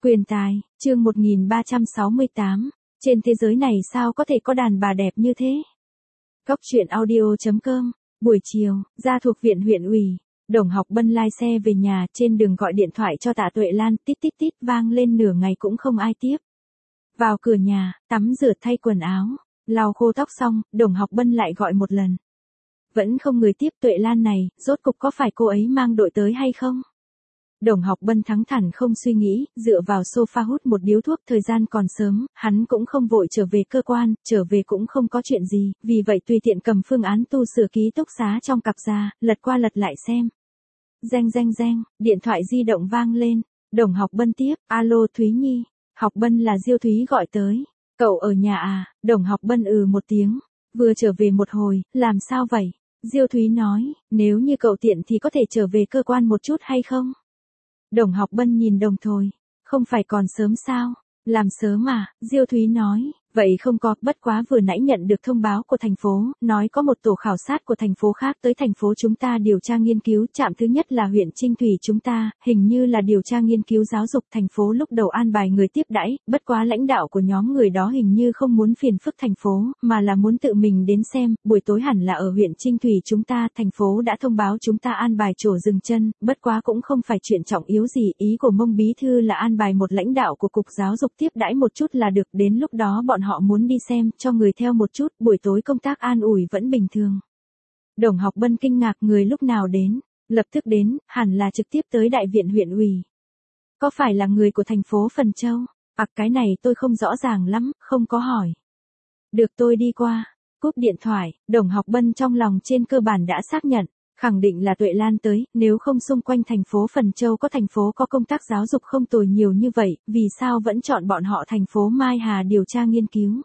Quyền tài, chương 1368, trên thế giới này sao có thể có đàn bà đẹp như thế? Góc truyện audio.com, buổi chiều, ra thuộc viện huyện ủy, Đồng Học Bân lai xe về nhà, trên đường gọi điện thoại cho Tạ Tuệ Lan, tít tít tít vang lên nửa ngày cũng không ai tiếp. Vào cửa nhà, tắm rửa thay quần áo, lau khô tóc xong, Đồng Học Bân lại gọi một lần. Vẫn không người tiếp. Tuệ Lan này, rốt cục có phải cô ấy mang đội tới hay không? Đồng Học Bân thắng thẳng không suy nghĩ, dựa vào sofa hút một điếu thuốc. Thời gian còn sớm, hắn cũng không vội trở về cơ quan, trở về cũng không có chuyện gì, vì vậy tùy tiện cầm phương án tu sửa ký túc xá trong cặp ra, lật qua lật lại xem. Reng reng reng, điện thoại di động vang lên, Đồng Học Bân tiếp, alo Thúy Nhi, Học Bân là Diêu Thúy gọi tới, cậu ở nhà à? Đồng Học Bân một tiếng, vừa trở về một hồi, làm sao vậy? Diêu Thúy nói, nếu như cậu tiện thì có thể trở về cơ quan một chút hay không? Đồng Học Bân nhìn đồng thôi, không phải còn sớm sao? Làm sớm à? Diêu Thúy nói, vậy không có, bất quá vừa nãy nhận được thông báo của thành phố, nói có một tổ khảo sát của thành phố khác tới thành phố chúng ta điều tra nghiên cứu. Trạm thứ nhất là huyện Trinh Thủy chúng ta, hình như là điều tra nghiên cứu giáo dục. Thành phố lúc đầu an bài người tiếp đãi, bất quá lãnh đạo của nhóm người đó hình như không muốn phiền phức thành phố, mà là muốn tự mình đến xem. Buổi tối hẳn là ở huyện Trinh Thủy chúng ta, thành phố đã thông báo chúng ta an bài chỗ dừng chân, bất quá cũng không phải chuyện trọng yếu gì. Ý của Mông bí thư là an bài một lãnh đạo của cục giáo dục tiếp đãi một chút là được, đến lúc đó bọn họ muốn đi xem, cho người theo một chút, buổi tối công tác an ủi vẫn bình thường. Đồng Học Bân kinh ngạc, người lúc nào đến? Lập tức đến, hẳn là trực tiếp tới đại viện huyện ủy. Có phải là người của thành phố Phần Châu? Cái này tôi không rõ ràng lắm, không có hỏi. Được, tôi đi qua. Cúp điện thoại, Đồng Học Bân trong lòng trên cơ bản đã xác nhận, khẳng định là Tuệ Lan tới, nếu không xung quanh thành phố Phần Châu có thành phố có công tác giáo dục không tồi nhiều như vậy, vì sao vẫn chọn bọn họ thành phố Mai Hà điều tra nghiên cứu?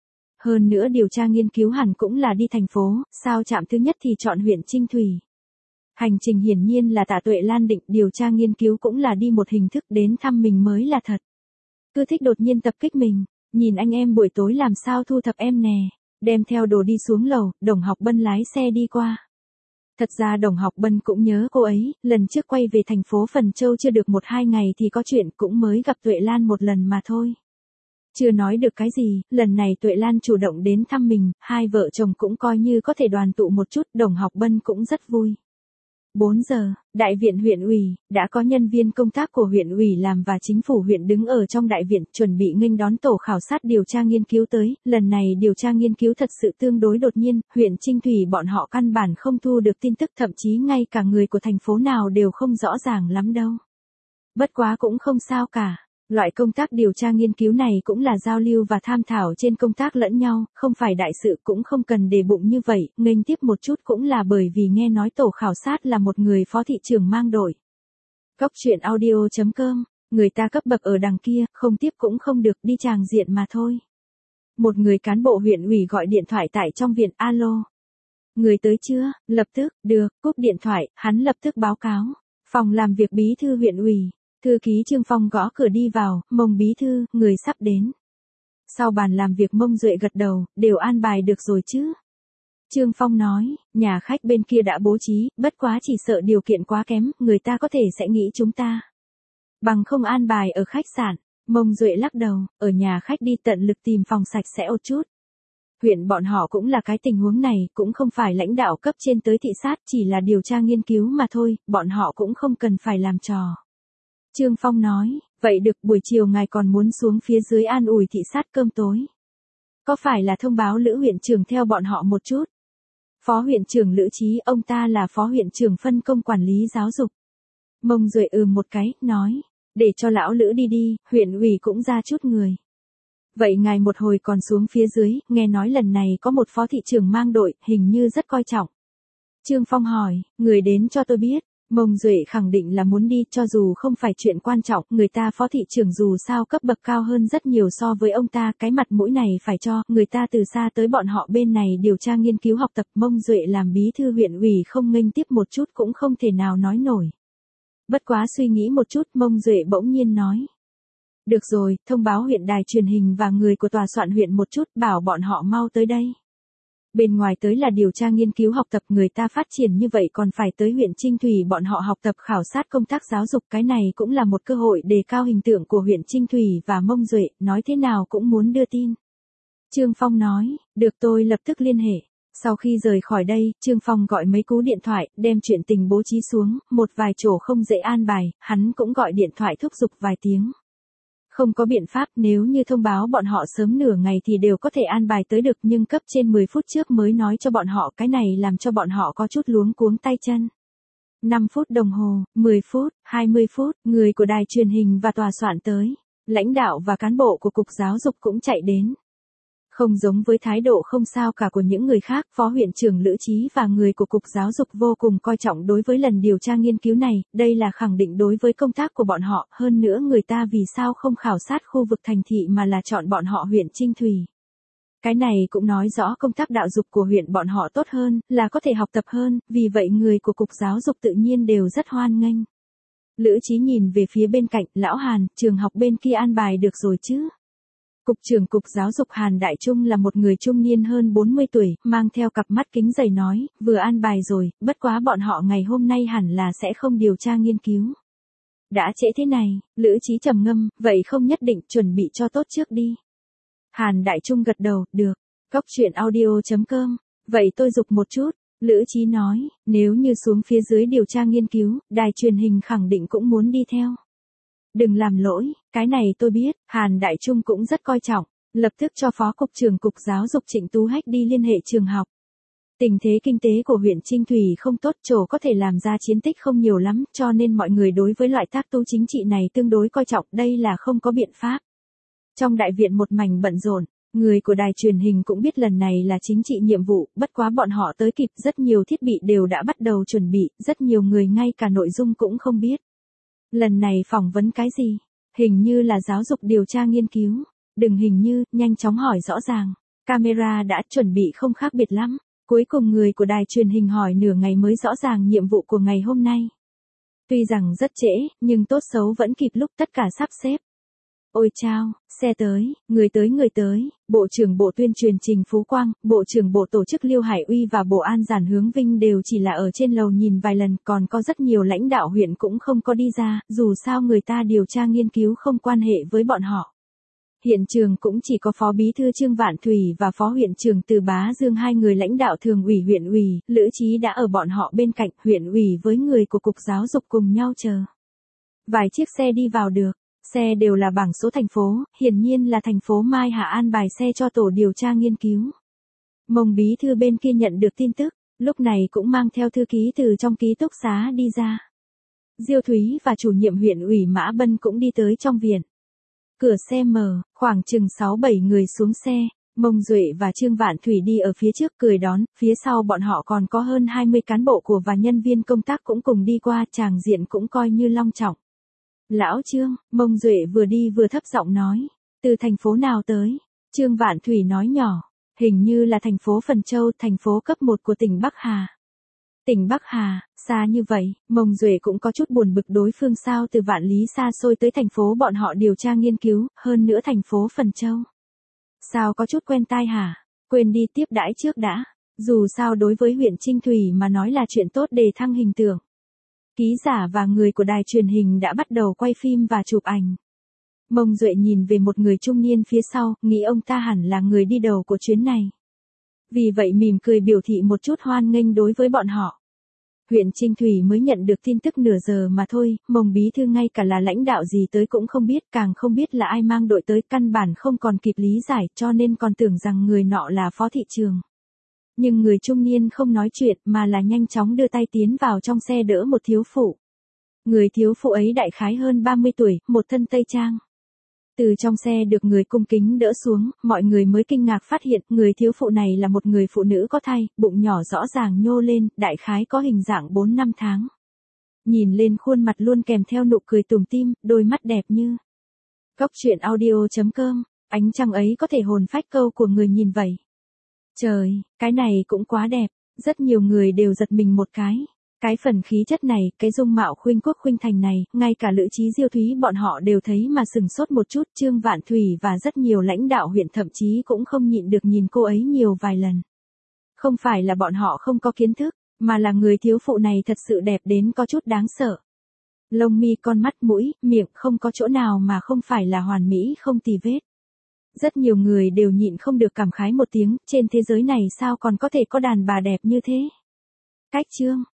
Hơn nữa điều tra nghiên cứu hẳn cũng là đi thành phố, sao trạm thứ nhất thì chọn huyện Trinh Thủy? Hành trình hiển nhiên là Tạ Tuệ Lan định điều tra nghiên cứu cũng là đi một hình thức, đến thăm mình mới là thật. Cứ thích đột nhiên tập kích mình, nhìn anh em buổi tối làm sao thu thập em nè, đem theo đồ đi xuống lầu, Đồng Học Bân lái xe đi qua. Thật ra Đồng Học Bân cũng nhớ cô ấy, lần trước quay về thành phố Phần Châu chưa được 1-2 ngày thì có chuyện, cũng mới gặp Tuệ Lan một lần mà thôi. Chưa nói được cái gì, lần này Tuệ Lan chủ động đến thăm mình, hai vợ chồng cũng coi như có thể đoàn tụ một chút, Đồng Học Bân cũng rất vui. 4 giờ, đại viện huyện ủy, đã có nhân viên công tác của huyện ủy làm và chính phủ huyện đứng ở trong đại viện, chuẩn bị nghênh đón tổ khảo sát điều tra nghiên cứu tới. Lần này điều tra nghiên cứu thật sự tương đối đột nhiên, huyện Trinh Thủy bọn họ căn bản không thu được tin tức, thậm chí ngay cả người của thành phố nào đều không rõ ràng lắm đâu. Bất quá cũng không sao cả. Loại công tác điều tra nghiên cứu này cũng là giao lưu và tham thảo trên công tác lẫn nhau, không phải đại sự, cũng không cần để bụng như vậy. Nghênh tiếp một chút cũng là bởi vì nghe nói tổ khảo sát là một người phó thị trưởng mang đội. Góc truyện audio.com, người ta cấp bậc ở đằng kia, không tiếp cũng không được, đi tràng diện mà thôi. Một người cán bộ huyện ủy gọi điện thoại tại trong viện, alo. Người tới chưa? Lập tức, được, cúp điện thoại, hắn lập tức báo cáo. Phòng làm việc bí thư huyện ủy. Thư ký Trương Phong gõ cửa đi vào, Mông bí thư, người sắp đến. Sau bàn làm việc Mông Duệ gật đầu, đều an bài được rồi chứ? Trương Phong nói, nhà khách bên kia đã bố trí, bất quá chỉ sợ điều kiện quá kém, người ta có thể sẽ nghĩ chúng ta bằng không an bài ở khách sạn. Mông Duệ lắc đầu, ở nhà khách đi, tận lực tìm phòng sạch sẽ một chút. Huyện bọn họ cũng là cái tình huống này, cũng không phải lãnh đạo cấp trên tới thị sát, chỉ là điều tra nghiên cứu mà thôi, bọn họ cũng không cần phải làm trò. Trương Phong nói, vậy được, buổi chiều ngài còn muốn xuống phía dưới an ủi thị sát cơm tối. Có phải là thông báo Lữ huyện trưởng theo bọn họ một chút? Phó huyện trưởng Lữ Trí, ông ta là phó huyện trưởng phân công quản lý giáo dục. Mông Duệ một cái, nói, để cho lão Lữ đi đi, huyện ủy cũng ra chút người. Vậy ngài một hồi còn xuống phía dưới, nghe nói lần này có một phó thị trưởng mang đội, hình như rất coi trọng. Trương Phong hỏi, người đến cho tôi biết. Mông Duệ khẳng định là muốn đi, cho dù không phải chuyện quan trọng, người ta phó thị trưởng dù sao cấp bậc cao hơn rất nhiều so với ông ta, cái mặt mũi này phải cho, người ta từ xa tới bọn họ bên này điều tra nghiên cứu học tập. Mông Duệ làm bí thư huyện ủy không nghênh tiếp một chút cũng không thể nào nói nổi. Bất quá suy nghĩ một chút, Mông Duệ bỗng nhiên nói. Được rồi, thông báo huyện đài truyền hình và người của tòa soạn huyện một chút, bảo bọn họ mau tới đây. Bên ngoài tới là điều tra nghiên cứu học tập, người ta phát triển như vậy còn phải tới huyện Trinh Thủy bọn họ học tập khảo sát công tác giáo dục, cái này cũng là một cơ hội đề cao hình tượng của huyện Trinh Thủy và Mông Duệ, nói thế nào cũng muốn đưa tin. Trương Phong nói, được, tôi lập tức liên hệ. Sau khi rời khỏi đây, Trương Phong gọi mấy cú điện thoại, đem chuyện tình bố trí xuống, một vài chỗ không dễ an bài, hắn cũng gọi điện thoại thúc giục vài tiếng. Không có biện pháp, nếu như thông báo bọn họ sớm nửa ngày thì đều có thể an bài tới được, nhưng cấp trên 10 phút trước mới nói cho bọn họ, cái này làm cho bọn họ có chút luống cuống tay chân. 5 phút đồng hồ, 10 phút, 20 phút, người của đài truyền hình và tòa soạn tới. Lãnh đạo và cán bộ của Cục Giáo dục cũng chạy đến. Không giống với thái độ không sao cả của những người khác, Phó huyện trưởng Lữ Chí và người của Cục Giáo dục vô cùng coi trọng đối với lần điều tra nghiên cứu này, đây là khẳng định đối với công tác của bọn họ, hơn nữa người ta vì sao không khảo sát khu vực thành thị mà là chọn bọn họ huyện Trinh Thủy. Cái này cũng nói rõ công tác đạo dục của huyện bọn họ tốt hơn, là có thể học tập hơn, vì vậy người của Cục Giáo dục tự nhiên đều rất hoan nghênh. Lữ Chí nhìn về phía bên cạnh, lão Hàn, trường học bên kia an bài được rồi chứ? Cục trưởng Cục Giáo dục Hàn Đại Trung là một người trung niên hơn 40 tuổi, mang theo cặp mắt kính dày nói, vừa an bài rồi, bất quá bọn họ ngày hôm nay hẳn là sẽ không điều tra nghiên cứu. Đã trễ thế này, Lữ Chí trầm ngâm, vậy không nhất định, chuẩn bị cho tốt trước đi. Hàn Đại Trung gật đầu, được. Góc truyện audio.com, vậy tôi giục một chút. Lữ Chí nói, nếu như xuống phía dưới điều tra nghiên cứu, đài truyền hình khẳng định cũng muốn đi theo. Đừng làm lỗi, cái này tôi biết, Hàn Đại Trung cũng rất coi trọng, lập tức cho Phó Cục trưởng Cục Giáo dục Trịnh Tú Hách đi liên hệ trường học. Tình thế kinh tế của huyện Trinh Thủy không tốt, chỗ có thể làm ra chiến tích không nhiều lắm, cho nên mọi người đối với loại tác tố chính trị này tương đối coi trọng, đây là không có biện pháp. Trong đại viện một mảnh bận rộn, người của đài truyền hình cũng biết lần này là chính trị nhiệm vụ, bất quá bọn họ tới kịp, rất nhiều thiết bị đều đã bắt đầu chuẩn bị, rất nhiều người ngay cả nội dung cũng không biết. Lần này phỏng vấn cái gì? Hình như là giáo dục điều tra nghiên cứu. Đừng hình như, nhanh chóng hỏi rõ ràng. Camera đã chuẩn bị không khác biệt lắm. Cuối cùng người của đài truyền hình hỏi nửa ngày mới rõ ràng nhiệm vụ của ngày hôm nay. Tuy rằng rất trễ, nhưng tốt xấu vẫn kịp lúc tất cả sắp xếp. Ôi chao, xe tới, người tới, Bộ trưởng Bộ Tuyên truyền Trình Phú Quang, Bộ trưởng Bộ Tổ chức Liêu Hải Uy và Bộ An Giản Hướng Vinh đều chỉ là ở trên lầu nhìn vài lần, còn có rất nhiều lãnh đạo huyện cũng không có đi ra, dù sao người ta điều tra nghiên cứu không quan hệ với bọn họ. Hiện trường cũng chỉ có Phó Bí thư Trương Vạn Thủy và Phó huyện trưởng Từ Bá Dương, hai người lãnh đạo thường ủy huyện ủy, Lữ Chí đã ở bọn họ bên cạnh, huyện ủy với người của Cục Giáo dục cùng nhau chờ. Vài chiếc xe đi vào được. Xe đều là bảng số thành phố, hiển nhiên là thành phố Mai Hà an bài xe cho tổ điều tra nghiên cứu. Mông bí thư bên kia nhận được tin tức, lúc này cũng mang theo thư ký từ trong ký túc xá đi ra. Diêu Thúy và chủ nhiệm huyện ủy Mã Bân cũng đi tới trong viện. Cửa xe mở, khoảng chừng 6-7 người xuống xe, Mông Duệ và Trương Vạn Thủy đi ở phía trước cười đón, phía sau bọn họ còn có hơn 20 cán bộ của và nhân viên công tác cũng cùng đi qua, tràng diện cũng coi như long trọng. Lão Trương, Mông Duệ vừa đi vừa thấp giọng nói, từ thành phố nào tới? Trương Vạn Thủy nói nhỏ, hình như là thành phố Phần Châu, thành phố cấp 1 của tỉnh Bắc Hà. Tỉnh Bắc Hà, xa như vậy, Mông Duệ cũng có chút buồn bực, đối phương sao từ vạn lý xa xôi tới thành phố bọn họ điều tra nghiên cứu, hơn nữa thành phố Phần Châu. Sao có chút quen tai hả? Quên đi, tiếp đãi trước đã. Dù sao đối với huyện Trinh Thủy mà nói là chuyện tốt để thăng hình tượng. Ký giả và người của đài truyền hình đã bắt đầu quay phim và chụp ảnh. Mông Duệ nhìn về một người trung niên phía sau, nghĩ ông ta hẳn là người đi đầu của chuyến này. Vì vậy mỉm cười biểu thị một chút hoan nghênh đối với bọn họ. Huyện Trinh Thủy mới nhận được tin tức nửa giờ mà thôi, Mông bí thư ngay cả là lãnh đạo gì tới cũng không biết, càng không biết là ai mang đội tới, căn bản không còn kịp lý giải, cho nên còn tưởng rằng người nọ là phó thị trường. Nhưng người trung niên không nói chuyện mà là nhanh chóng đưa tay tiến vào trong xe đỡ một thiếu phụ. Người thiếu phụ ấy đại khái hơn 30 tuổi, một thân tây trang. Từ trong xe được người cung kính đỡ xuống, mọi người mới kinh ngạc phát hiện người thiếu phụ này là một người phụ nữ có thai, bụng nhỏ rõ ràng nhô lên, đại khái có hình dạng 4-5 tháng. Nhìn lên khuôn mặt luôn kèm theo nụ cười tủm tỉm, đôi mắt đẹp như. Góc truyện audio.com, ánh trăng ấy có thể hồn phách câu của người nhìn vậy. Trời, cái này cũng quá đẹp, rất nhiều người đều giật mình một cái. Cái phần khí chất này, cái dung mạo khuynh quốc khuynh thành này, ngay cả Lữ Chí Diêu Thúy bọn họ đều thấy mà sừng sốt một chút, Trương Vạn Thủy và rất nhiều lãnh đạo huyện thậm chí cũng không nhịn được nhìn cô ấy nhiều vài lần. Không phải là bọn họ không có kiến thức, mà là người thiếu phụ này thật sự đẹp đến có chút đáng sợ. Lông mi, con mắt, mũi, miệng không có chỗ nào mà không phải là hoàn mỹ không tì vết. Rất nhiều người đều nhịn không được cảm khái một tiếng, trên thế giới này sao còn có thể có đàn bà đẹp như thế. Cách chương